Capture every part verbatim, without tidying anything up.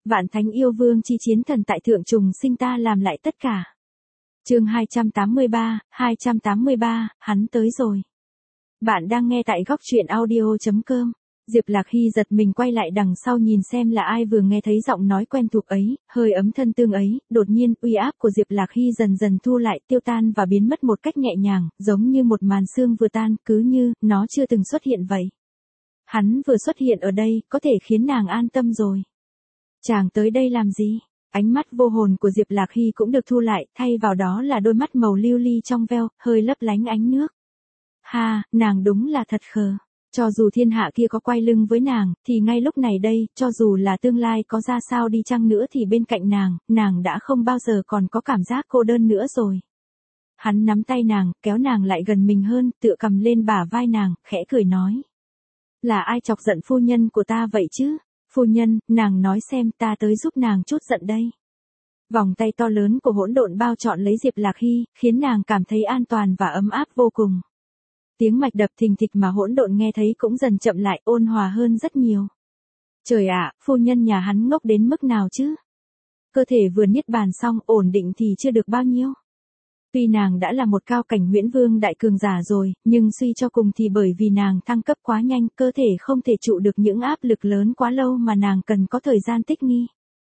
Vạn thánh yêu vương chi chiến thần tại thượng trùng sinh ta làm lại tất cả. Chương hai trăm tám mươi ba, hai trăm tám mươi ba, hắn tới rồi. Bạn đang nghe tại góc truyện audio chấm com. Diệp Lạc Hy giật mình quay lại đằng sau nhìn xem là ai vừa nghe thấy giọng nói quen thuộc ấy, hơi ấm thân tương ấy, đột nhiên uy áp của Diệp Lạc Hy dần dần thu lại, tiêu tan và biến mất một cách nhẹ nhàng, giống như một màn sương vừa tan, cứ như nó chưa từng xuất hiện vậy. Hắn vừa xuất hiện ở đây, có thể khiến nàng an tâm rồi. Chàng tới đây làm gì? Ánh mắt vô hồn của Diệp Lạc Hy cũng được thu lại, thay vào đó là đôi mắt màu lưu ly trong veo, hơi lấp lánh ánh nước. Ha, nàng đúng là thật khờ. Cho dù thiên hạ kia có quay lưng với nàng, thì ngay lúc này đây, cho dù là tương lai có ra sao đi chăng nữa thì bên cạnh nàng, nàng đã không bao giờ còn có cảm giác cô đơn nữa rồi. Hắn nắm tay nàng, kéo nàng lại gần mình hơn, tựa cầm lên bả vai nàng, khẽ cười nói. Là ai chọc giận phu nhân của ta vậy chứ? Phu nhân, nàng nói xem, ta tới giúp nàng chút giận đây. Vòng tay to lớn của hỗn độn bao trọn lấy Diệp Lạc Hy, khiến nàng cảm thấy an toàn và ấm áp vô cùng. Tiếng mạch đập thình thịch mà hỗn độn nghe thấy cũng dần chậm lại, ôn hòa hơn rất nhiều. Trời ạ, phu nhân nhà hắn ngốc đến mức nào chứ? Cơ thể vừa niết bàn xong, ổn định thì chưa được bao nhiêu. Tuy nàng đã là một cao cảnh huyễn vương đại cường giả rồi, nhưng suy cho cùng thì bởi vì nàng thăng cấp quá nhanh, cơ thể không thể trụ được những áp lực lớn quá lâu mà nàng cần có thời gian thích nghi.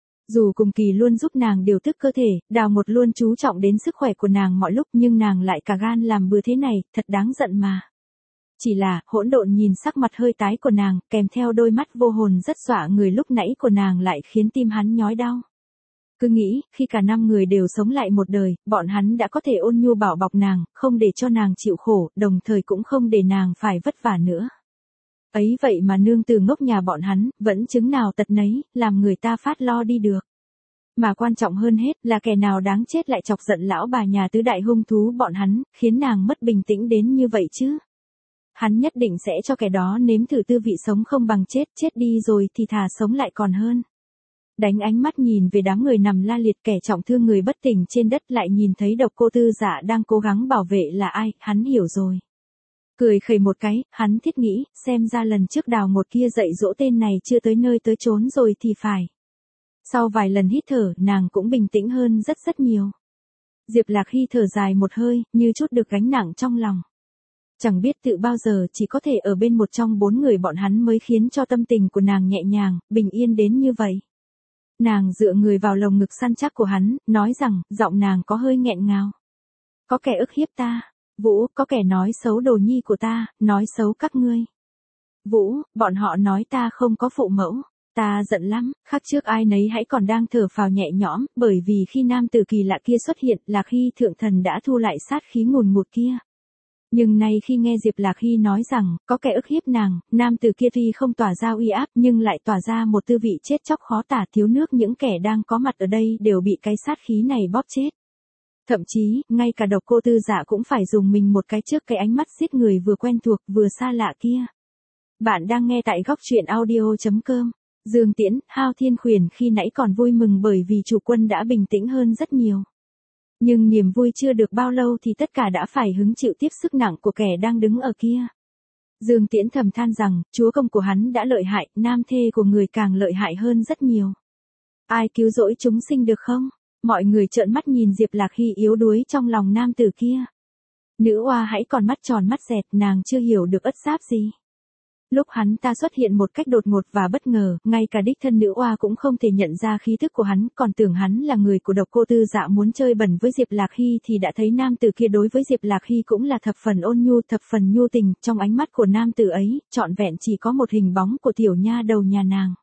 Dù cùng kỳ luôn giúp nàng điều tức cơ thể, đào một luôn chú trọng đến sức khỏe của nàng mọi lúc, nhưng nàng lại cả gan làm bừa thế này, thật đáng giận mà. Chỉ là, hỗn độn nhìn sắc mặt hơi tái của nàng, kèm theo đôi mắt vô hồn rất dọa người lúc nãy của nàng lại khiến tim hắn nhói đau. Cứ nghĩ, khi cả năm người đều sống lại một đời, bọn hắn đã có thể ôn nhu bảo bọc nàng, không để cho nàng chịu khổ, đồng thời cũng không để nàng phải vất vả nữa. Ấy vậy mà nương từ ngốc nhà bọn hắn, vẫn chứng nào tật nấy, làm người ta phát lo đi được. Mà quan trọng hơn hết là kẻ nào đáng chết lại chọc giận lão bà nhà tứ đại hung thú bọn hắn, khiến nàng mất bình tĩnh đến như vậy chứ. Hắn nhất định sẽ cho kẻ đó nếm thử tư vị sống không bằng chết, chết đi rồi thì thà sống lại còn hơn. Đánh ánh mắt nhìn về đám người nằm la liệt, kẻ trọng thương người bất tỉnh trên đất, lại nhìn thấy Độc Cô Tư Dạ đang cố gắng bảo vệ là ai, hắn hiểu rồi. Cười khẩy một cái, hắn thiết nghĩ, xem ra lần trước đào một kia dạy dỗ tên này chưa tới nơi tới chốn rồi thì phải. Sau vài lần hít thở, nàng cũng bình tĩnh hơn rất rất nhiều. Diệp Lạc Hy thở dài một hơi, như chút được gánh nặng trong lòng. Chẳng biết tự bao giờ chỉ có thể ở bên một trong bốn người bọn hắn mới khiến cho tâm tình của nàng nhẹ nhàng, bình yên đến như vậy. Nàng dựa người vào lồng ngực săn chắc của hắn, nói rằng, giọng nàng có hơi nghẹn ngào. Có kẻ ức hiếp ta. Vũ, có kẻ nói xấu đồ nhi của ta, nói xấu các ngươi. Vũ, bọn họ nói ta không có phụ mẫu. Ta giận lắm, khác trước ai nấy hãy còn đang thở phào nhẹ nhõm, bởi vì khi nam tử kỳ lạ kia xuất hiện, Lạc Hy thượng thần đã thu lại sát khí ngùn ngụt kia. Nhưng nay khi nghe Diệp Lạc Hy nói rằng, có kẻ ức hiếp nàng, nam tử kia tuy không tỏa ra uy áp nhưng lại tỏa ra một tư vị chết chóc khó tả, thiếu nước những kẻ đang có mặt ở đây đều bị cái sát khí này bóp chết. Thậm chí, ngay cả Độc Cô Tư Dạ cũng phải dùng mình một cái trước cái ánh mắt giết người vừa quen thuộc vừa xa lạ kia. Bạn đang nghe tại góc truyện audio chấm com. Dương Tiễn, Hao Thiên Khuyển khi nãy còn vui mừng bởi vì chủ quân đã bình tĩnh hơn rất nhiều. Nhưng niềm vui chưa được bao lâu thì tất cả đã phải hứng chịu tiếp sức nặng của kẻ đang đứng ở kia. Dương Tiễn thầm than rằng, chúa công của hắn đã lợi hại, nam thê của người càng lợi hại hơn rất nhiều. Ai cứu rỗi chúng sinh được không? Mọi người trợn mắt nhìn Diệp Lạc Hy yếu đuối trong lòng nam tử kia. Nữ oa hãy còn mắt tròn mắt dẹt, nàng chưa hiểu được ất giáp gì. Lúc hắn ta xuất hiện một cách đột ngột và bất ngờ, ngay cả đích thân nữ oa cũng không thể nhận ra khí thức của hắn, còn tưởng hắn là người của Độc Cô Tư Dạ muốn chơi bẩn với Diệp Lạc Hy thì đã thấy nam tử kia đối với Diệp Lạc Hy cũng là thập phần ôn nhu, thập phần nhu tình, trong ánh mắt của nam tử ấy, trọn vẹn chỉ có một hình bóng của tiểu nha đầu nhà nàng.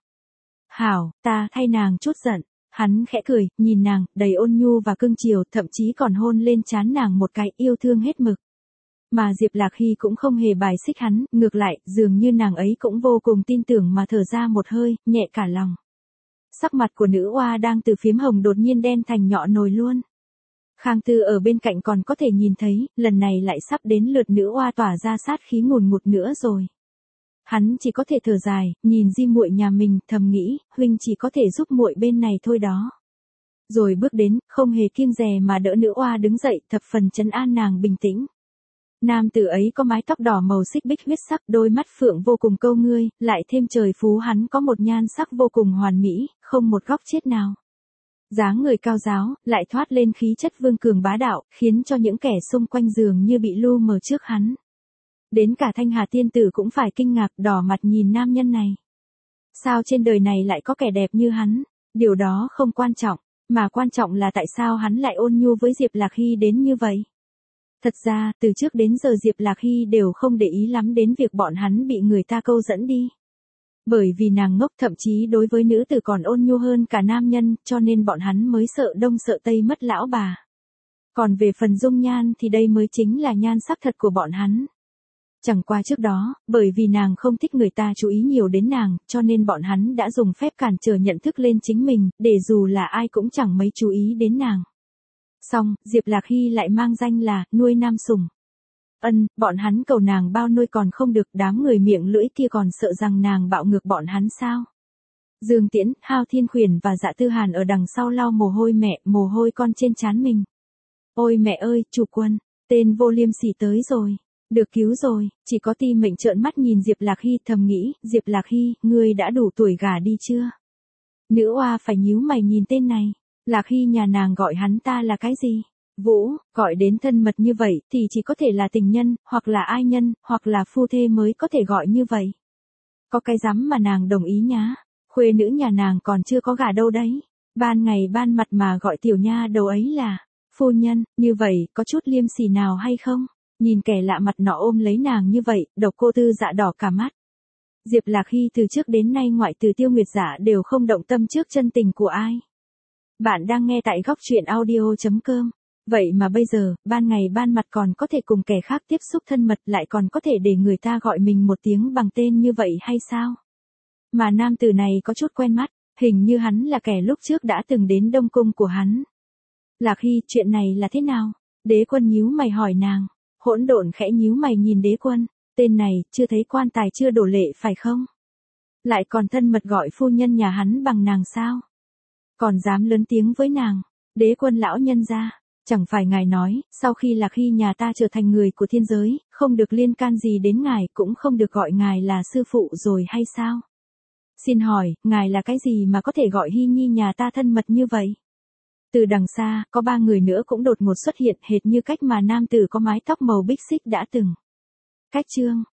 Hảo, ta thay nàng chút giận. Hắn khẽ cười, nhìn nàng, đầy ôn nhu và cưng chiều, thậm chí còn hôn lên trán nàng một cái, yêu thương hết mực. Mà Diệp Lạc Hy cũng không hề bài xích hắn, ngược lại, dường như nàng ấy cũng vô cùng tin tưởng mà thở ra một hơi, nhẹ cả lòng. Sắc mặt của nữ oa đang từ phím hồng đột nhiên đen thành nhọ nồi luôn. Khang Tư ở bên cạnh còn có thể nhìn thấy, lần này lại sắp đến lượt nữ oa tỏa ra sát khí ngùn ngụt nữa rồi. Hắn chỉ có thể thở dài, nhìn Di muội nhà mình, thầm nghĩ, huynh chỉ có thể giúp muội bên này thôi đó. Rồi bước đến, không hề kiêng dè mà đỡ nữ oa đứng dậy, thập phần trấn an nàng bình tĩnh. Nam tử ấy có mái tóc đỏ màu xích bích huyết sắc, đôi mắt phượng vô cùng câu ngươi, lại thêm trời phú hắn có một nhan sắc vô cùng hoàn mỹ, không một góc chết nào. Dáng người cao ráo, lại thoát lên khí chất vương cường bá đạo, khiến cho những kẻ xung quanh giường như bị lu mờ trước hắn. Đến cả Thanh Hà tiên tử cũng phải kinh ngạc, đỏ mặt nhìn nam nhân này. Sao trên đời này lại có kẻ đẹp như hắn? Điều đó không quan trọng, mà quan trọng là tại sao hắn lại ôn nhu với Diệp Lạc Hy đến như vậy. Thật ra, từ trước đến giờ Diệp Lạc Hy đều không để ý lắm đến việc bọn hắn bị người ta câu dẫn đi. Bởi vì nàng ngốc, thậm chí đối với nữ tử còn ôn nhu hơn cả nam nhân, cho nên bọn hắn mới sợ đông sợ tây mất lão bà. Còn về phần dung nhan thì đây mới chính là nhan sắc thật của bọn hắn. Chẳng qua trước đó, bởi vì nàng không thích người ta chú ý nhiều đến nàng, cho nên bọn hắn đã dùng phép cản trở nhận thức lên chính mình, để dù là ai cũng chẳng mấy chú ý đến nàng. Xong, Diệp Lạc Hy lại mang danh là nuôi nam sủng. Ân, bọn hắn cầu nàng bao nuôi còn không được, đám người miệng lưỡi kia còn sợ rằng nàng bạo ngược bọn hắn sao. Dương Tiễn, Hao Thiên Khuyển và Dạ Tư Hàn ở đằng sau lau mồ hôi mẹ, mồ hôi con trên trán mình. Ôi mẹ ơi, chủ quân, tên vô liêm sỉ tới rồi. Được cứu rồi, chỉ có Ti Mệnh trợn mắt nhìn Diệp Lạc Hy, thầm nghĩ, Diệp Lạc Hy, ngươi đã đủ tuổi gả đi chưa? Nữ oa phải nhíu mày nhìn tên này. Lạc Hy nhà nàng gọi hắn ta là cái gì? Vũ, gọi đến thân mật như vậy thì chỉ có thể là tình nhân, hoặc là ai nhân, hoặc là phu thê mới có thể gọi như vậy. Có cái dám mà nàng đồng ý nhá. Khuê nữ nhà nàng còn chưa có gả đâu đấy. Ban ngày ban mặt mà gọi tiểu nha đầu ấy là phu nhân, như vậy có chút liêm sỉ nào hay không? Nhìn kẻ lạ mặt nọ ôm lấy nàng như vậy, Độc Cô Tư Dạ đỏ cả mắt. Diệp Lạc Hy từ trước đến nay ngoại trừ Tiêu Nguyệt Dạ đều không động tâm trước chân tình của ai. Bạn đang nghe tại góc truyện audio chấm com. Vậy mà bây giờ, ban ngày ban mặt còn có thể cùng kẻ khác tiếp xúc thân mật, lại còn có thể để người ta gọi mình một tiếng bằng tên như vậy hay sao? Mà nam tử này có chút quen mắt, hình như hắn là kẻ lúc trước đã từng đến Đông Cung của hắn. Lạc Hy, chuyện này là thế nào? Đế Quân nhíu mày hỏi nàng. Hỗn Độn khẽ nhíu mày nhìn Đế Quân, tên này, chưa thấy quan tài chưa đổ lệ phải không? Lại còn thân mật gọi phu nhân nhà hắn bằng nàng sao? Còn dám lớn tiếng với nàng. Đế Quân lão nhân ra, chẳng phải ngài nói, sau khi Lạc Hy nhà ta trở thành người của thiên giới, không được liên can gì đến ngài, cũng không được gọi ngài là sư phụ rồi hay sao? Xin hỏi, ngài là cái gì mà có thể gọi Hy nhi nhà ta thân mật như vậy? Từ đằng xa, có ba người nữa cũng đột ngột xuất hiện, hệt như cách mà nam tử có mái tóc màu bích xích đã từng. Cách chương